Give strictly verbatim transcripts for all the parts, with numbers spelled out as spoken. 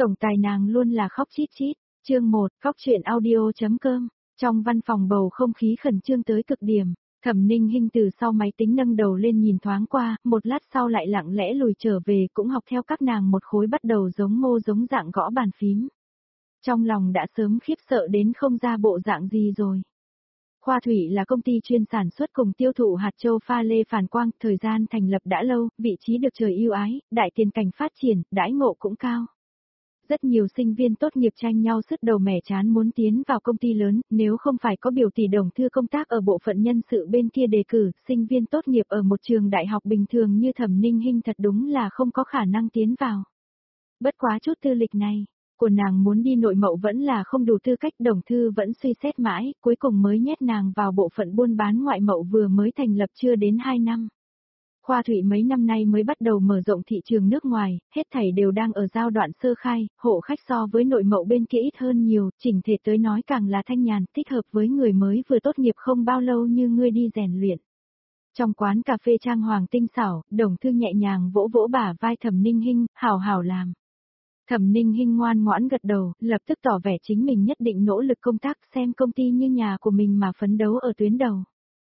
Tổng tài nàng luôn là khóc chít chít. Chương một, khóc chuyện audio.com. Trong văn phòng bầu không khí khẩn trương tới cực điểm. Thẩm Ninh Hinh từ sau máy tính nâng đầu lên nhìn thoáng qua, một lát sau lại lặng lẽ lùi trở về, cũng học theo các nàng một khối bắt đầu giống mô giống dạng gõ bàn phím. Trong lòng đã sớm khiếp sợ đến không ra bộ dạng gì rồi. Khoa Thủy là công ty chuyên sản xuất cùng tiêu thụ hạt châu pha lê phản quang, thời gian thành lập đã lâu, vị trí được trời ưu ái, đại tiền cảnh phát triển, đãi ngộ cũng cao. Rất nhiều sinh viên tốt nghiệp tranh nhau sứt đầu mẻ chán muốn tiến vào công ty lớn, nếu không phải có biểu tỷ đồng thư công tác ở bộ phận nhân sự bên kia đề cử, sinh viên tốt nghiệp ở một trường đại học bình thường như Thẩm Ninh Hinh thật đúng là không có khả năng tiến vào. Bất quá chút tư lịch này, của nàng muốn đi nội mậu vẫn là không đủ tư cách, đồng thư vẫn suy xét mãi, cuối cùng mới nhét nàng vào bộ phận buôn bán ngoại mậu vừa mới thành lập chưa đến hai năm. Khoa Thủy mấy năm nay mới bắt đầu mở rộng thị trường nước ngoài, hết thảy đều đang ở giai đoạn sơ khai, hộ khách so với nội mậu bên kia ít hơn nhiều, chỉnh thể tới nói càng là thanh nhàn, thích hợp với người mới vừa tốt nghiệp không bao lâu như ngươi đi rèn luyện. Trong quán cà phê trang hoàng tinh xảo, đồng thư nhẹ nhàng vỗ vỗ bả vai Thẩm Ninh Hinh, hảo hảo làm. Thẩm Ninh Hinh ngoan ngoãn gật đầu, lập tức tỏ vẻ chính mình nhất định nỗ lực công tác, xem công ty như nhà của mình mà phấn đấu ở tuyến đầu.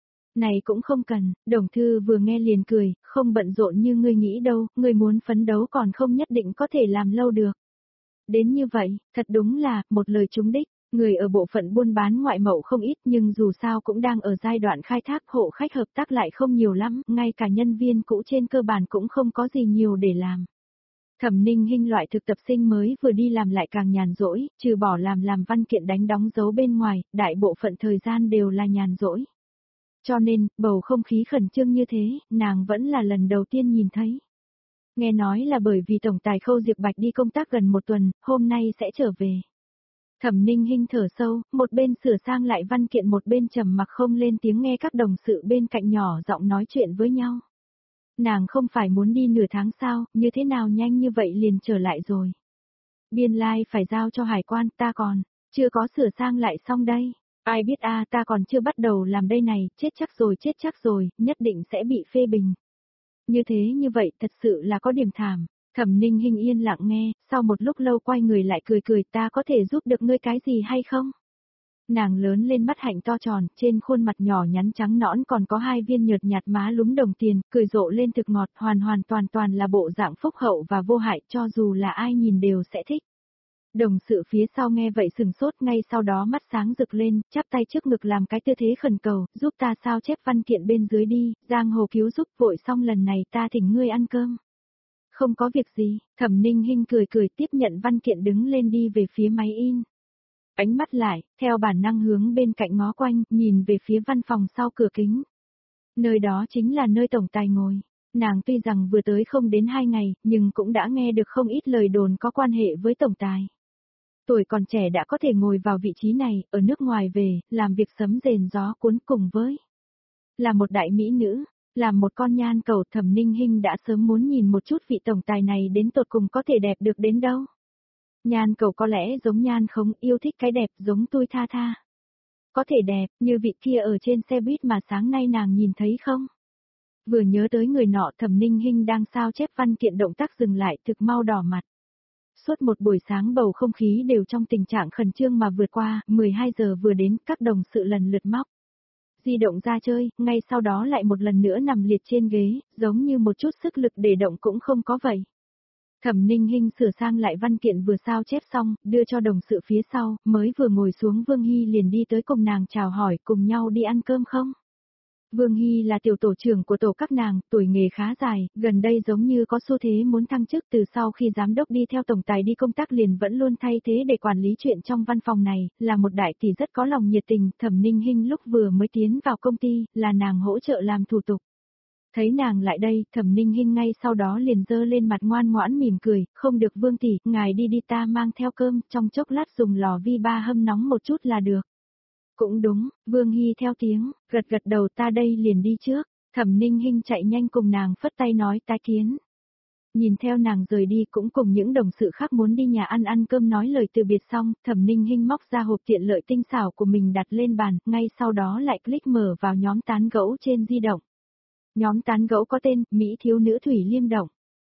Này cũng không cần, đồng thư vừa nghe liền cười, không bận rộn như ngươi nghĩ đâu, ngươi muốn phấn đấu còn không nhất định có thể làm lâu được. Đến như vậy, thật đúng là, một lời trúng đích, người ở bộ phận buôn bán ngoại mậu không ít nhưng dù sao cũng đang ở giai đoạn khai thác, hộ khách hợp tác lại không nhiều lắm, ngay cả nhân viên cũ trên cơ bản cũng không có gì nhiều để làm. Thẩm Ninh Hinh loại thực tập sinh mới vừa đi làm lại càng nhàn rỗi, trừ bỏ làm làm văn kiện đánh đóng dấu bên ngoài, đại bộ phận thời gian đều là nhàn rỗi. Cho nên, bầu không khí khẩn trương như thế, nàng vẫn là lần đầu tiên nhìn thấy. Nghe nói là bởi vì Tổng tài Khâu Diệp Bạch đi công tác gần một tuần, hôm nay sẽ trở về. Thẩm Ninh Hinh thở sâu, một bên sửa sang lại văn kiện một bên trầm mặc không lên tiếng nghe các đồng sự bên cạnh nhỏ giọng nói chuyện với nhau. Nàng không phải muốn đi nửa tháng sao, như thế nào nhanh như vậy liền trở lại rồi. Biên lai like phải giao cho hải quan, ta còn, chưa có sửa sang lại xong đây. Ai biết a, ta còn chưa bắt đầu làm đây này, chết chắc rồi chết chắc rồi, nhất định sẽ bị phê bình. Như thế như vậy thật sự là có điểm thảm. Thẩm Ninh Hinh yên lặng nghe, sau một lúc lâu quay người lại cười cười, ta có thể giúp được ngươi cái gì hay không? Nàng lớn lên mắt hạnh to tròn, trên khuôn mặt nhỏ nhắn trắng nõn còn có hai viên nhợt nhạt má lúm đồng tiền, cười rộ lên thực ngọt, hoàn hoàn toàn toàn là bộ dạng phúc hậu và vô hại, cho dù là ai nhìn đều sẽ thích. Đồng sự phía sau nghe vậy sừng sốt, ngay sau đó mắt sáng rực lên, chắp tay trước ngực làm cái tư thế khẩn cầu, giúp ta sao chép văn kiện bên dưới đi, giang hồ cứu giúp, vội xong lần này ta thỉnh ngươi ăn cơm. Không có việc gì, Thẩm Ninh Hinh cười cười tiếp nhận văn kiện đứng lên đi về phía máy in. Ánh mắt lại, theo bản năng hướng bên cạnh ngó quanh, nhìn về phía văn phòng sau cửa kính. Nơi đó chính là nơi tổng tài ngồi. Nàng tuy rằng vừa tới không đến hai ngày, nhưng cũng đã nghe được không ít lời đồn có quan hệ với tổng tài. Tuổi còn trẻ đã có thể ngồi vào vị trí này, ở nước ngoài về, làm việc sấm rền gió cuốn cùng với. Là một đại mỹ nữ, làm một con nhan cầu, Thẩm Ninh Hinh đã sớm muốn nhìn một chút vị tổng tài này đến tột cùng có thể đẹp được đến đâu. Nhan cầu có lẽ giống nhan không, yêu thích cái đẹp giống tôi tha tha. Có thể đẹp, như vị kia ở trên xe buýt mà sáng nay nàng nhìn thấy không? Vừa nhớ tới người nọ, Thẩm Ninh Hinh đang sao chép văn kiện động tác dừng lại, thực mau đỏ mặt. Suốt một buổi sáng bầu không khí đều trong tình trạng khẩn trương mà vượt qua, mười hai giờ vừa đến, các đồng sự lần lượt móc di động ra chơi, ngay sau đó lại một lần nữa nằm liệt trên ghế, giống như một chút sức lực để động cũng không có vậy. Thẩm Ninh Hinh sửa sang lại văn kiện vừa sao chép xong, đưa cho đồng sự phía sau, mới vừa ngồi xuống Vương Hy liền đi tới cùng nàng chào hỏi, cùng nhau đi ăn cơm không? Vương Hy là tiểu tổ trưởng của tổ các nàng, tuổi nghề khá dài, gần đây giống như có xu thế muốn thăng chức, từ sau khi giám đốc đi theo tổng tài đi công tác liền vẫn luôn thay thế để quản lý chuyện trong văn phòng này, là một đại tỷ rất có lòng nhiệt tình. Thẩm Ninh Hinh lúc vừa mới tiến vào công ty, là nàng hỗ trợ làm thủ tục. Thấy nàng lại đây, Thẩm Ninh Hinh ngay sau đó liền dơ lên mặt ngoan ngoãn mỉm cười, không được Vương tỷ, ngài đi đi, ta mang theo cơm, trong chốc lát dùng lò vi ba hâm nóng một chút là được. Cũng đúng, Vương Hy theo tiếng, gật gật đầu, ta đây liền đi trước. Thẩm Ninh Hinh chạy nhanh cùng nàng phất tay nói tái kiến. Nhìn theo nàng rời đi cũng cùng những đồng sự khác muốn đi nhà ăn ăn cơm nói lời từ biệt xong, Thẩm Ninh Hinh móc ra hộp tiện lợi tinh xảo của mình đặt lên bàn, ngay sau đó lại click mở vào nhóm tán gẫu trên di động. Nhóm tán gẫu có tên, Mỹ thiếu nữ Thủy Liêm Động.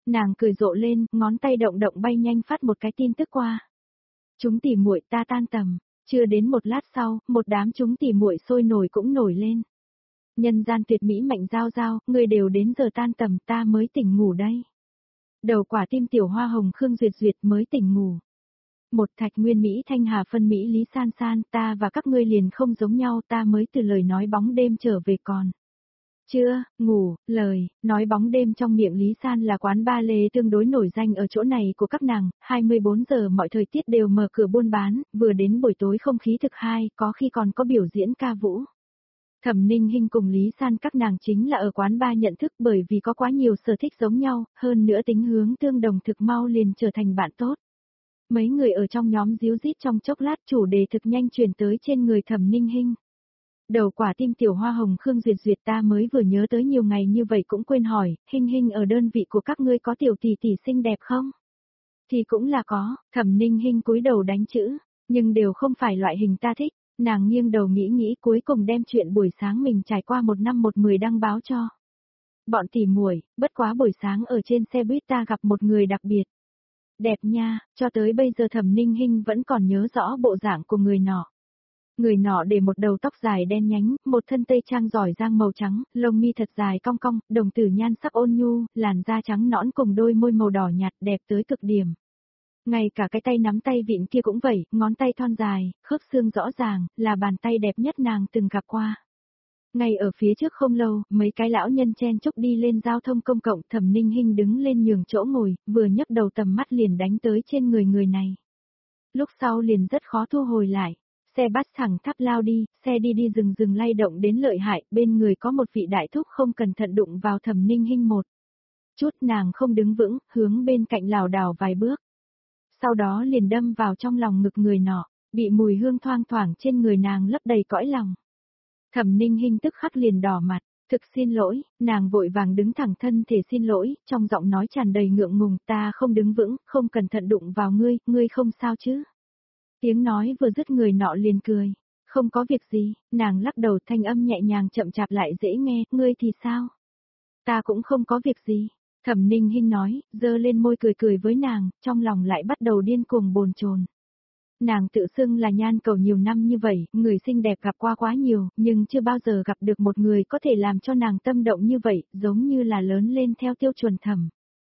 Nàng cười rộ lên, ngón tay động động bay nhanh phát một cái tin tức qua. Chúng tỉ muội ta tan tầm, chưa đến một lát sau, một đám chúng tỉ muội sôi nổi cũng nổi lên. Nhân gian tuyệt mỹ Mạnh Giao Giao, người đều đến giờ tan tầm ta mới tỉnh ngủ đây. Đầu quả tim tiểu hoa hồng Khương Duyệt Duyệt mới tỉnh ngủ. Một Thạch Nguyên Mỹ Thanh Hà phân Mỹ Lý San San, ta và các ngươi liền không giống nhau, ta mới từ lời nói bóng đêm trở về còn. Chưa, ngủ, lời, nói bóng đêm trong miệng Lý San là quán ba lê tương đối nổi danh ở chỗ này của các nàng, hai mươi bốn giờ mọi thời tiết đều mở cửa buôn bán, vừa đến buổi tối không khí thực hai, có khi còn có biểu diễn ca vũ. Thẩm Ninh Hinh cùng Lý San các nàng chính là ở quán ba nhận thức bởi vì có quá nhiều sở thích giống nhau, hơn nữa tính hướng tương đồng thực mau liền trở thành bạn tốt. Mấy người ở trong nhóm díu dít trong chốc lát chủ đề thực nhanh truyền tới trên người Thẩm Ninh Hinh. Đầu quả tim tiểu hoa hồng Khương Duyệt Duyệt ta mới vừa nhớ tới nhiều ngày như vậy cũng quên hỏi, Hinh Hinh ở đơn vị của các ngươi có tiểu tỷ tỷ xinh đẹp không? Thì cũng là có, Thẩm Ninh Hinh cúi đầu đánh chữ, nhưng đều không phải loại hình ta thích, nàng nghiêng đầu nghĩ nghĩ cuối cùng đem chuyện buổi sáng mình trải qua một năm một mười đăng báo cho. Bọn tỉ muội, bất quá buổi sáng ở trên xe buýt ta gặp một người đặc biệt. Đẹp nha, cho tới bây giờ Thẩm Ninh Hinh vẫn còn nhớ rõ bộ dạng của người nọ. Người nọ để một đầu tóc dài đen nhánh, một thân tây trang giỏi giang màu trắng, lông mi thật dài cong cong, đồng tử nhan sắc ôn nhu, làn da trắng nõn cùng đôi môi màu đỏ nhạt đẹp tới cực điểm. Ngay cả cái tay nắm tay vịn kia cũng vậy, ngón tay thon dài, khớp xương rõ ràng, là bàn tay đẹp nhất nàng từng gặp qua. Ngay ở phía trước không lâu, mấy cái lão nhân chen chúc đi lên giao thông công cộng, Thẩm Ninh Hinh đứng lên nhường chỗ ngồi, vừa nhấc đầu tầm mắt liền đánh tới trên người người này. Lúc sau liền rất khó thu hồi lại. Xe bắt thẳng thắp lao đi, xe đi đi dừng dừng lay động đến lợi hại, bên người có một vị đại thúc không cẩn thận đụng vào Thẩm Ninh Hinh một chút, nàng không đứng vững, hướng bên cạnh lảo đảo vài bước. Sau đó liền đâm vào trong lòng ngực người nọ, bị mùi hương thoang thoảng trên người nàng lấp đầy cõi lòng. Thẩm Ninh Hinh tức khắc liền đỏ mặt, thực xin lỗi, nàng vội vàng đứng thẳng thân thể xin lỗi, trong giọng nói tràn đầy ngượng ngùng, ta không đứng vững, không cẩn thận đụng vào ngươi, ngươi không sao chứ? Tiếng nói vừa dứt người nọ liền cười, không có việc gì, nàng lắc đầu thanh âm nhẹ nhàng chậm chạp lại dễ nghe, ngươi thì sao? Ta cũng không có việc gì, Thẩm Ninh Hinh nói, giơ lên môi cười cười với nàng, trong lòng lại bắt đầu điên cuồng bồn chồn. Nàng tự xưng là nhan cầu nhiều năm như vậy, người xinh đẹp gặp qua quá nhiều, nhưng chưa bao giờ gặp được một người có thể làm cho nàng tâm động như vậy, giống như là lớn lên theo tiêu chuẩn thẩm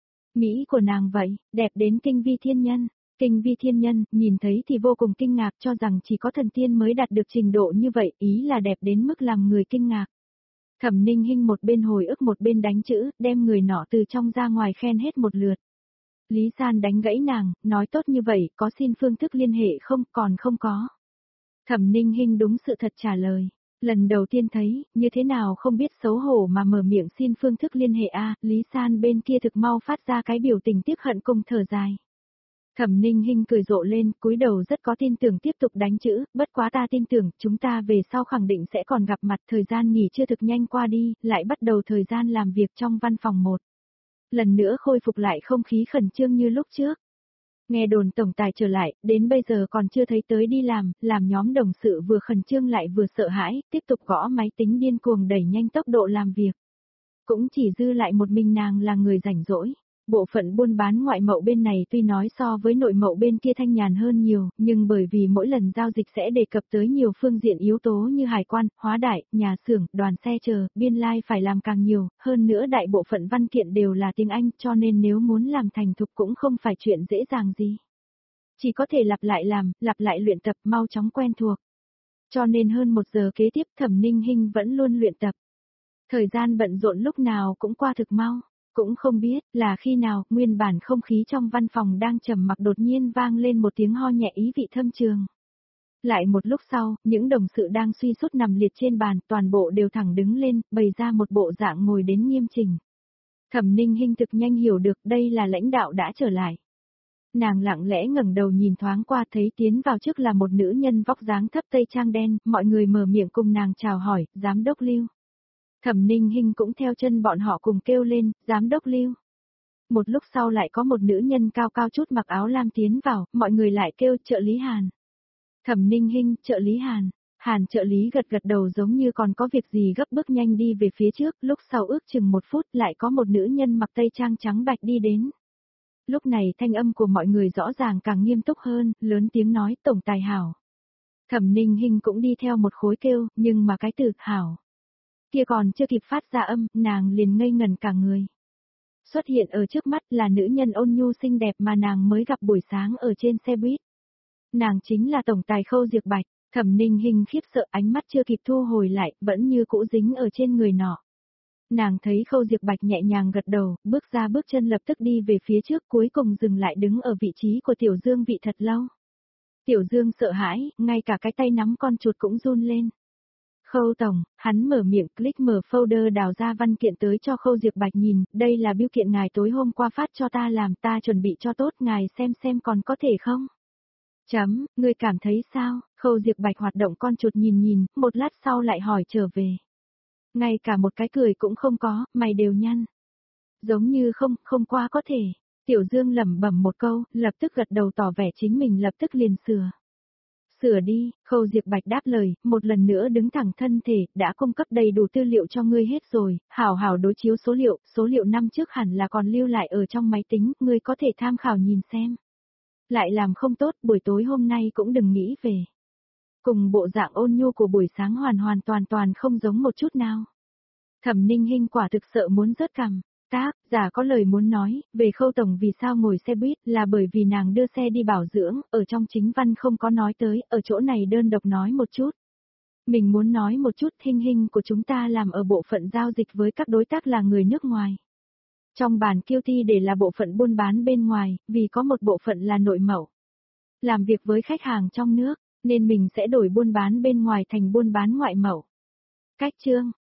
mỹ của nàng vậy, đẹp đến kinh vi thiên nhân. Kinh vi thiên nhân, nhìn thấy thì vô cùng kinh ngạc cho rằng chỉ có thần tiên mới đạt được trình độ như vậy, ý là đẹp đến mức làm người kinh ngạc. Thẩm Ninh Hinh một bên hồi ức một bên đánh chữ, đem người nọ từ trong ra ngoài khen hết một lượt. Lý San đánh gãy nàng, nói tốt như vậy, có xin phương thức liên hệ không, còn không có. Thẩm Ninh Hinh đúng sự thật trả lời. Lần đầu tiên thấy, như thế nào không biết xấu hổ mà mở miệng xin phương thức liên hệ a, Lý San bên kia thực mau phát ra cái biểu tình tiếc hận cùng thở dài. Thẩm Ninh Hinh cười rộ lên, cúi đầu rất có tin tưởng tiếp tục đánh chữ, bất quá ta tin tưởng, chúng ta về sau khẳng định sẽ còn gặp mặt, thời gian nghỉ chưa thực nhanh qua đi, lại bắt đầu thời gian làm việc trong văn phòng một. Lần nữa khôi phục lại không khí khẩn trương như lúc trước. Nghe đồn tổng tài trở lại, đến bây giờ còn chưa thấy tới đi làm, làm nhóm đồng sự vừa khẩn trương lại vừa sợ hãi, tiếp tục gõ máy tính điên cuồng đẩy nhanh tốc độ làm việc. Cũng chỉ dư lại một mình nàng là người rảnh rỗi. Bộ phận buôn bán ngoại mậu bên này tuy nói so với nội mậu bên kia thanh nhàn hơn nhiều, nhưng bởi vì mỗi lần giao dịch sẽ đề cập tới nhiều phương diện yếu tố như hải quan, hóa đại, nhà xưởng, đoàn xe chờ, biên lai phải làm càng nhiều, hơn nữa đại bộ phận văn kiện đều là tiếng Anh cho nên nếu muốn làm thành thục cũng không phải chuyện dễ dàng gì. Chỉ có thể lặp lại làm, lặp lại luyện tập mau chóng quen thuộc. Cho nên hơn một giờ kế tiếp Thẩm Ninh Hinh vẫn luôn luyện tập. Thời gian bận rộn lúc nào cũng qua thực mau. Cũng không biết là khi nào, nguyên bản không khí trong văn phòng đang trầm mặc đột nhiên vang lên một tiếng ho nhẹ ý vị thâm trường. Lại một lúc sau, những đồng sự đang suy sút nằm liệt trên bàn, toàn bộ đều thẳng đứng lên, bày ra một bộ dạng ngồi đến nghiêm chỉnh. Thẩm Ninh Hinh thực nhanh hiểu được đây là lãnh đạo đã trở lại. Nàng lặng lẽ ngẩng đầu nhìn thoáng qua thấy tiến vào trước là một nữ nhân vóc dáng thấp tây trang đen, mọi người mở miệng cùng nàng chào hỏi, giám đốc Lưu. Thẩm Ninh Hinh cũng theo chân bọn họ cùng kêu lên, giám đốc Lưu. Một lúc sau lại có một nữ nhân cao cao chút mặc áo lam tiến vào, mọi người lại kêu trợ lý Hàn. Thẩm Ninh Hinh, trợ lý Hàn. Hàn trợ lý gật gật đầu giống như còn có việc gì gấp bước nhanh đi về phía trước, lúc sau ước chừng một phút lại có một nữ nhân mặc tây trang trắng bạch đi đến. Lúc này thanh âm của mọi người rõ ràng càng nghiêm túc hơn, lớn tiếng nói tổng tài hảo. Thẩm Ninh Hinh cũng đi theo một khối kêu, nhưng mà cái từ hảo kia còn chưa kịp phát ra âm, nàng liền ngây ngẩn cả người. Xuất hiện ở trước mắt là nữ nhân ôn nhu xinh đẹp mà nàng mới gặp buổi sáng ở trên xe buýt. Nàng chính là tổng tài Khâu Diệp Bạch. Thẩm Ninh Hinh khiếp sợ, ánh mắt chưa kịp thu hồi lại, vẫn như cũ dính ở trên người nọ. Nàng thấy Khâu Diệp Bạch nhẹ nhàng gật đầu, bước ra bước chân lập tức đi về phía trước, cuối cùng dừng lại đứng ở vị trí của Tiểu Dương vị thật lâu. Tiểu Dương sợ hãi, ngay cả cái tay nắm con chuột cũng run lên. Khâu tổng, hắn mở miệng, click mở folder đào ra văn kiện tới cho Khâu Diệp Bạch nhìn, đây là bưu kiện ngài tối hôm qua phát cho ta làm, ta chuẩn bị cho tốt, ngài xem xem còn có thể không? Chấm, ngươi cảm thấy sao? Khâu Diệp Bạch hoạt động con chuột nhìn nhìn, một lát sau lại hỏi trở về. Ngay cả một cái cười cũng không có, mày đều nhăn. Giống như không, không qua có thể. Tiểu Dương lẩm bẩm một câu, lập tức gật đầu tỏ vẻ chính mình lập tức liền sửa. Sửa đi, Khâu Diệp Bạch đáp lời, một lần nữa đứng thẳng thân thể, đã cung cấp đầy đủ tư liệu cho ngươi hết rồi, hảo hảo đối chiếu số liệu, số liệu năm trước hẳn là còn lưu lại ở trong máy tính, ngươi có thể tham khảo nhìn xem. Lại làm không tốt, buổi tối hôm nay cũng đừng nghĩ về. Cùng bộ dạng ôn nhu của buổi sáng hoàn hoàn toàn toàn không giống một chút nào. Thẩm Ninh Hinh quả thực sợ muốn rớt cằm. Tác, giả có lời muốn nói, về Khâu tổng vì sao ngồi xe buýt là bởi vì nàng đưa xe đi bảo dưỡng, ở trong chính văn không có nói tới, ở chỗ này đơn độc nói một chút. Mình muốn nói một chút, Hinh Hinh của chúng ta làm ở bộ phận giao dịch với các đối tác là người nước ngoài. Trong bản kiêu thi để là bộ phận buôn bán bên ngoài, vì có một bộ phận là nội mẫu. Làm việc với khách hàng trong nước, nên mình sẽ đổi buôn bán bên ngoài thành buôn bán ngoại mẫu. Cách chương